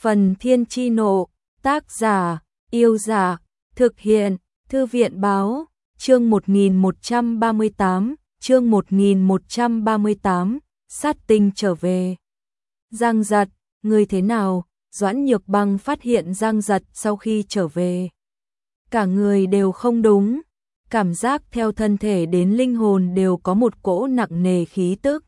Phần Thiên Chi Nộ, tác giả, Yêu Giả, thực hiện, Thư viện Báo, chương 1138, chương 1138, sát tinh trở về. Giang Giật, người thế nào? Doãn Nhược Băng phát hiện Giang Giật sau khi trở về. Cả người đều không đúng, cảm giác theo thân thể đến linh hồn đều có một cỗ nặng nề khí tức.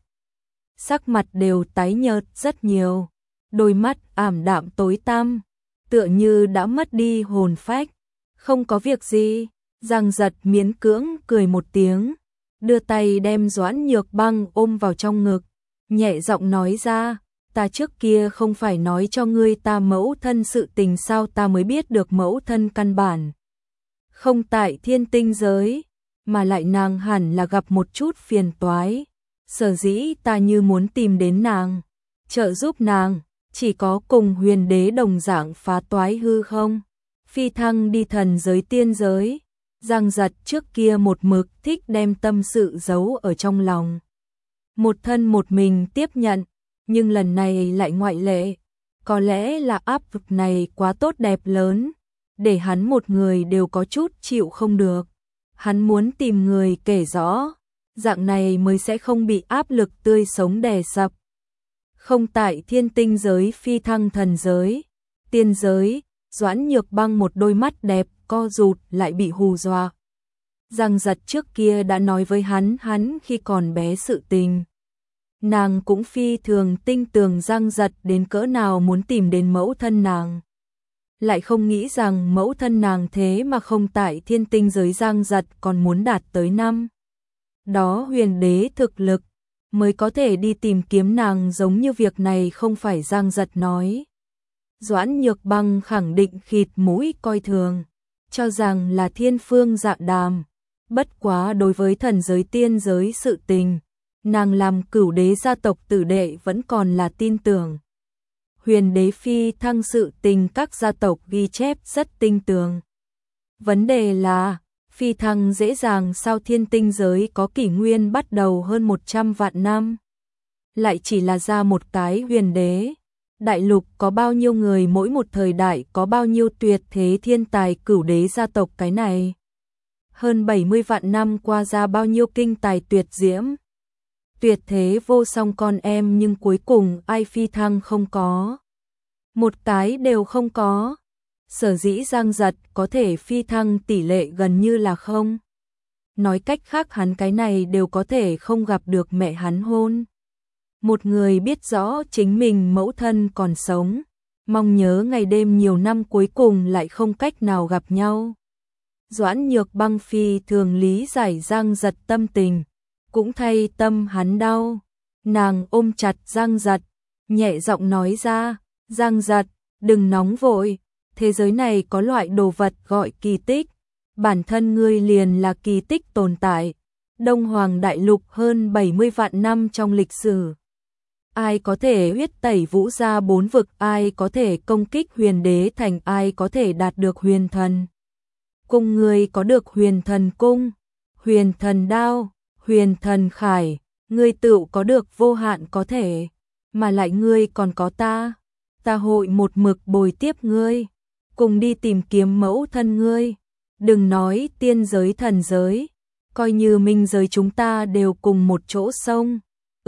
Sắc mặt đều tái nhợt rất nhiều, đôi mắt ảm đạm tối tăm, tựa như đã mất đi hồn phách. Không có việc gì, Giang Giật miễn cưỡng cười một tiếng, đưa tay đem Doãn Nhược Băng ôm vào trong ngực, nhẹ giọng nói ra, ta trước kia không phải nói cho ngươi ta mẫu thân sự tình sao, ta mới biết được mẫu thân căn bản không tại thiên tinh giới, mà lại nàng hẳn là gặp một chút phiền toái. Sở dĩ ta như muốn tìm đến nàng, trợ giúp nàng, chỉ có cùng huyền đế đồng dạng phá toái hư không, phi thăng đi thần giới tiên giới. Giang Giật trước kia một mực thích đem tâm sự giấu ở trong lòng, một thân một mình tiếp nhận, nhưng lần này lại ngoại lệ. Có lẽ là áp lực này quá tốt đẹp lớn, để hắn một người đều có chút chịu không được. Hắn muốn tìm người kể rõ, dạng này mới sẽ không bị áp lực tươi sống đè sập. Không tại thiên tinh giới phi thăng thần giới, tiên giới, Doãn Nhược Băng một đôi mắt đẹp co rụt lại bị hù dọa. Giang Giật trước kia đã nói với hắn khi còn bé sự tình. Nàng cũng phi thường tinh tường Giang Giật đến cỡ nào muốn tìm đến mẫu thân nàng. Lại không nghĩ rằng mẫu thân nàng thế mà không tại thiên tinh giới. Giang Giật còn muốn đạt tới năm đó huyền đế thực lực mới có thể đi tìm kiếm nàng, giống như việc này không phải Giang Giật nói. Doãn Nhược Băng khẳng định khịt mũi coi thường, cho rằng là thiên phương dạ đàm. Bất quá đối với thần giới tiên giới sự tình, nàng làm cửu đế gia tộc tử đệ vẫn còn là tin tưởng. Huyền đế phi thăng sự tình các gia tộc ghi chép rất tinh tường. Vấn đề là phi thăng dễ dàng sao? Thiên tinh giới có kỷ nguyên bắt đầu hơn 100 vạn năm, lại chỉ là ra một cái huyền đế. Đại lục có bao nhiêu người, mỗi một thời đại có bao nhiêu tuyệt thế thiên tài cửu đế gia tộc, cái này hơn 70 vạn năm qua ra bao nhiêu kinh tài tuyệt diễm, tuyệt thế vô song con em, nhưng cuối cùng ai phi thăng? Không có, một cái đều không có. Sở dĩ Giang Giật có thể phi thăng tỷ lệ gần như là không. Nói cách khác hắn cái này đều có thể không gặp được mẹ hắn hôn. Một người biết rõ chính mình mẫu thân còn sống, mong nhớ ngày đêm nhiều năm, cuối cùng lại không cách nào gặp nhau. Doãn Nhược Băng phi thường lý giải Giang Giật tâm tình, cũng thay tâm hắn đau. Nàng ôm chặt Giang Giật, nhẹ giọng nói ra, Giang Giật, đừng nóng vội. Thế giới này có loại đồ vật gọi kỳ tích, bản thân ngươi liền là kỳ tích tồn tại. Đông Hoàng Đại Lục hơn 70 vạn năm trong lịch sử, ai có thể huyết tẩy vũ ra 4 vực, ai có thể công kích huyền đế thành, ai có thể đạt được huyền thần cung? Ngươi có được huyền thần cung, huyền thần đao, huyền thần khải, ngươi tự có được vô hạn có thể, mà lại ngươi còn có ta. Ta hội một mực bồi tiếp ngươi, cùng đi tìm kiếm mẫu thân ngươi. Đừng nói tiên giới thần giới, coi như minh giới chúng ta đều cùng một chỗ sông.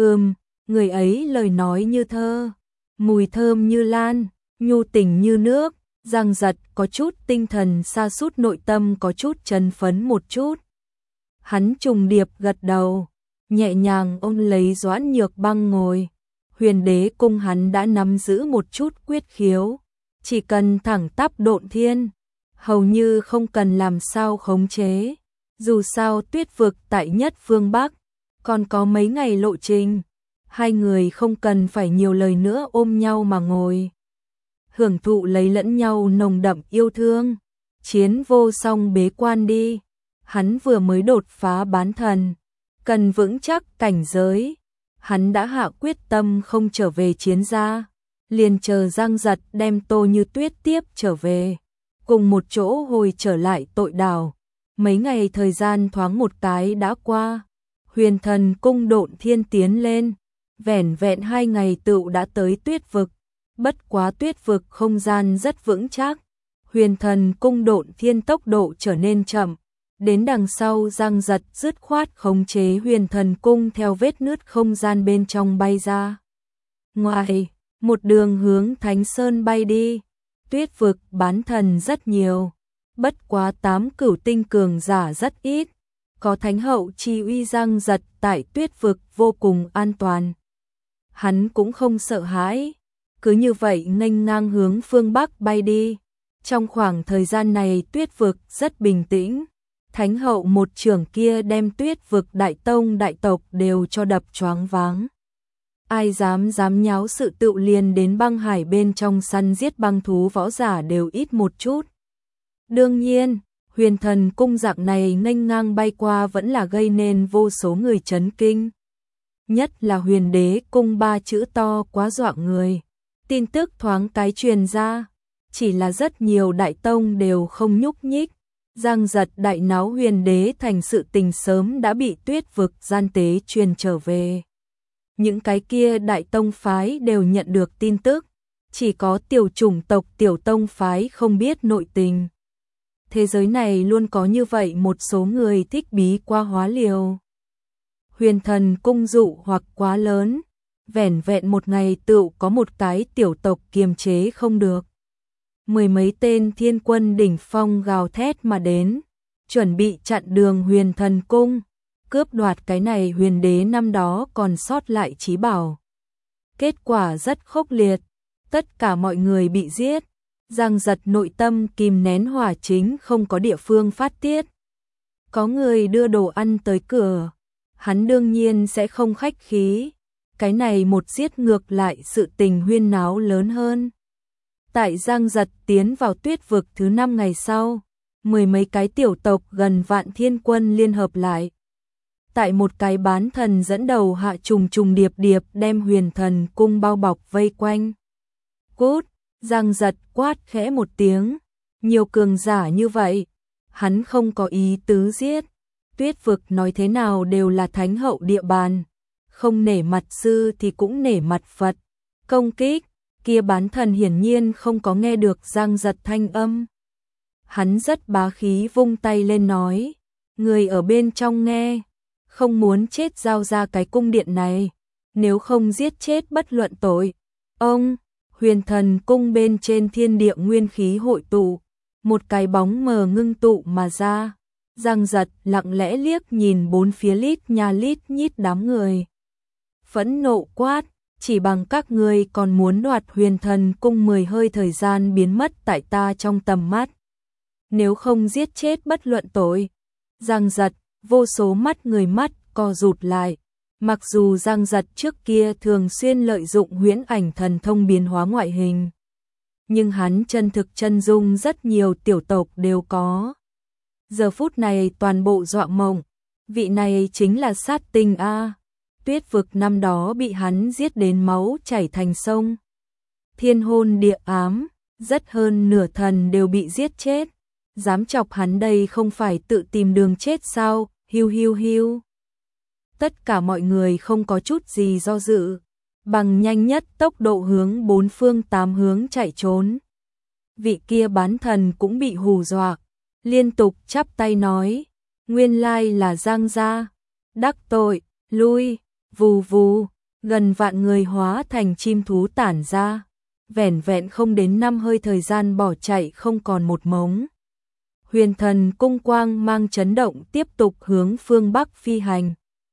Người ấy lời nói như thơ, mùi thơm như lan, nhu tình như nước. Giang Giật có chút tinh thần sa sút, nội tâm có chút chấn phấn một chút. Hắn trùng điệp gật đầu, nhẹ nhàng ôm lấy Doãn Nhược Băng ngồi. Huyền đế cung hắn đã nắm giữ một chút quyết khiếu, chỉ cần thẳng tắp độn thiên, hầu như không cần làm sao khống chế. Dù sao tuyết vực tại nhất phương Bắc, còn có mấy ngày lộ trình, hai người không cần phải nhiều lời nữa, ôm nhau mà ngồi, hưởng thụ lấy lẫn nhau nồng đậm yêu thương. Chiến vô song bế quan đi, hắn vừa mới đột phá bán thần, cần vững chắc cảnh giới. Hắn đã hạ quyết tâm không trở về chiến gia, liền chờ Giang Giật đem Tô Như Tuyết tiếp trở về, cùng một chỗ hồi trở lại tội đảo. Mấy ngày thời gian thoáng một cái đã qua, huyền thần cung độn thiên tiến lên, vẻn vẹn 2 ngày tựu đã tới tuyết vực. Bất quá tuyết vực không gian rất vững chắc, huyền thần cung độn thiên tốc độ trở nên chậm. Đến đằng sau Giang Giật dứt khoát khống chế huyền thần cung theo vết nứt không gian bên trong bay ra. Ngoài, một đường hướng Thánh Sơn bay đi, tuyết vực bán thần rất nhiều, bất quá 8 cửu tinh cường giả rất ít, có thánh hậu chi uy Giang Giật tại tuyết vực vô cùng an toàn. Hắn cũng không sợ hãi, cứ như vậy nghênh ngang hướng phương Bắc bay đi. Trong khoảng thời gian này tuyết vực rất bình tĩnh, thánh hậu một trưởng kia đem tuyết vực đại tông đại tộc đều cho đập choáng váng. Ai dám nháo sự tựu liền đến băng hải bên trong săn giết băng thú võ giả đều ít một chút. Đương nhiên, huyền thần cung dạng này nghênh ngang bay qua vẫn là gây nên vô số người chấn kinh. Nhất là huyền đế cung 3 chữ to quá dọa người. Tin tức thoáng cái truyền ra, chỉ là rất nhiều đại tông đều không nhúc nhích. Giang Giật đại náo huyền đế thành sự tình sớm đã bị tuyết vực gian tế truyền trở về. Những cái kia đại tông phái đều nhận được tin tức, chỉ có tiểu chủng tộc tiểu tông phái không biết nội tình. Thế giới này luôn có như vậy một số người thích bí qua hóa liều. Huyền thần cung dụ hoặc quá lớn, vẻn vẹn một ngày tựu có một cái tiểu tộc kiềm chế không được. Mười mấy tên thiên quân đỉnh phong gào thét mà đến, chuẩn bị chặn đường huyền thần cung, cướp đoạt cái này huyền đế năm đó còn sót lại chí bảo. Kết quả rất khốc liệt, tất cả mọi người bị giết. Giang Giật nội tâm kìm nén hỏa chính không có địa phương phát tiết. Có người đưa đồ ăn tới cửa, hắn đương nhiên sẽ không khách khí. Cái này một giết ngược lại sự tình huyên náo lớn hơn. Tại Giang Giật tiến vào tuyết vực thứ 5 ngày sau, mười mấy cái tiểu tộc gần vạn thiên quân liên hợp lại. Tại một cái bán thần dẫn đầu hạ trùng trùng điệp điệp đem huyền thần cung bao bọc vây quanh. Cút! Giang Giật quát khẽ một tiếng, nhiều cường giả như vậy, hắn không có ý tứ giết. Tuyết vực nói thế nào đều là thánh hậu địa bàn, không nể mặt sư thì cũng nể mặt Phật. Công kích, kia bán thần hiển nhiên không có nghe được Giang Giật thanh âm. Hắn rất bá khí vung tay lên nói, người ở bên trong nghe, không muốn chết giao ra cái cung điện này, nếu không giết chết bất luận tội. Ông, huyền thần cung bên trên thiên địa nguyên khí hội tụ, một cái bóng mờ ngưng tụ mà ra. Giang Giật lặng lẽ liếc nhìn bốn phía lít nha lít nhít đám người. Phẫn nộ quát, chỉ bằng các ngươi còn muốn đoạt huyền thần cung 10 hơi thời gian biến mất tại ta trong tầm mắt. Nếu không giết chết bất luận tội. Giang Giật, vô số mắt người mắt co rụt lại. Mặc dù Giang Giật trước kia thường xuyên lợi dụng huyễn ảnh thần thông biến hóa ngoại hình, nhưng hắn chân thực chân dung rất nhiều tiểu tộc đều có. Giờ phút này toàn bộ dọa mộng, vị này chính là sát tinh a. Tuyết vực năm đó bị hắn giết đến máu chảy thành sông. Thiên hôn địa ám, rất hơn nửa thần đều bị giết chết. Dám chọc hắn đây không phải tự tìm đường chết sao, hiu hiu hiu. Tất cả mọi người không có chút gì do dự, bằng nhanh nhất tốc độ hướng bốn phương tám hướng chạy trốn. Vị kia bán thần cũng bị hù dọa, liên tục chắp tay nói, nguyên lai là Giang gia, đắc tội, lui, vù vù, gần vạn người hóa thành chim thú tản ra, vẻn vẹn không đến 5 hơi thời gian bỏ chạy không còn một mống. Huyền thần cung quang mang chấn động tiếp tục hướng phương Bắc phi hành.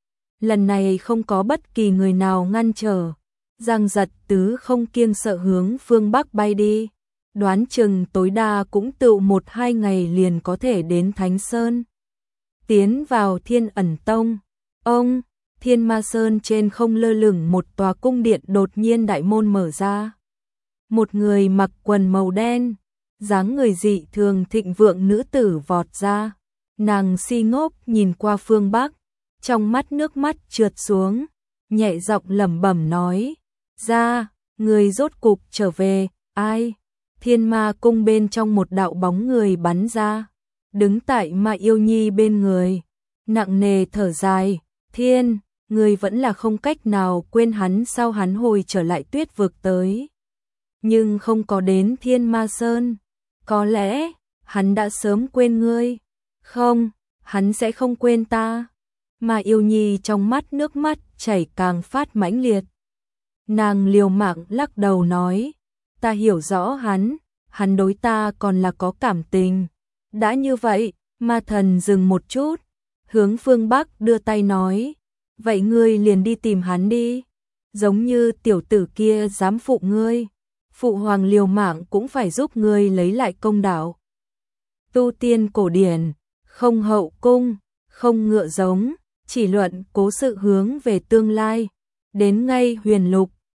Lần này không có bất kỳ người nào ngăn trở, Giang Giật tứ không kiêng sợ hướng phương Bắc bay đi, đoán chừng tối đa cũng tựu 1-2 ngày liền có thể đến Thánh Sơn. Tiến vào Thiên Ẩn Tông, ông, Thiên Ma Sơn trên không lơ lửng một tòa cung điện đột nhiên đại môn mở ra. Một người mặc quần màu đen, dáng người dị thường thịnh vượng nữ tử vọt ra, nàng si ngốc nhìn qua phương Bắc, trong mắt nước mắt trượt xuống, nhẹ giọng lẩm bẩm nói, ra, người rốt cục trở về, ai? Thiên Ma cung bên trong một đạo bóng người bắn ra, đứng tại Ma Yêu Nhi bên người, nặng nề thở dài, thiên, người vẫn là không cách nào quên hắn sao hắn hồi trở lại tuyết vực tới. nhưng không có đến Thiên Ma Sơn. Có lẽ, hắn đã sớm quên ngươi. Không, hắn sẽ không quên ta. Mà Yêu Nhi trong mắt nước mắt chảy càng phát mãnh liệt. Nàng liều mạng lắc đầu nói, ta hiểu rõ hắn đối ta còn là có cảm tình. Đã như vậy, Ma Thần dừng một chút, hướng phương Bắc đưa tay nói, vậy ngươi liền đi tìm hắn đi. Giống như tiểu tử kia dám phụ ngươi, phụ hoàng liều mạng cũng phải giúp ngươi lấy lại công đạo. Tu tiên cổ điển, không hậu cung, không ngựa giống, chỉ luận cố sự hướng về tương lai. Đến ngay Huyền Lục,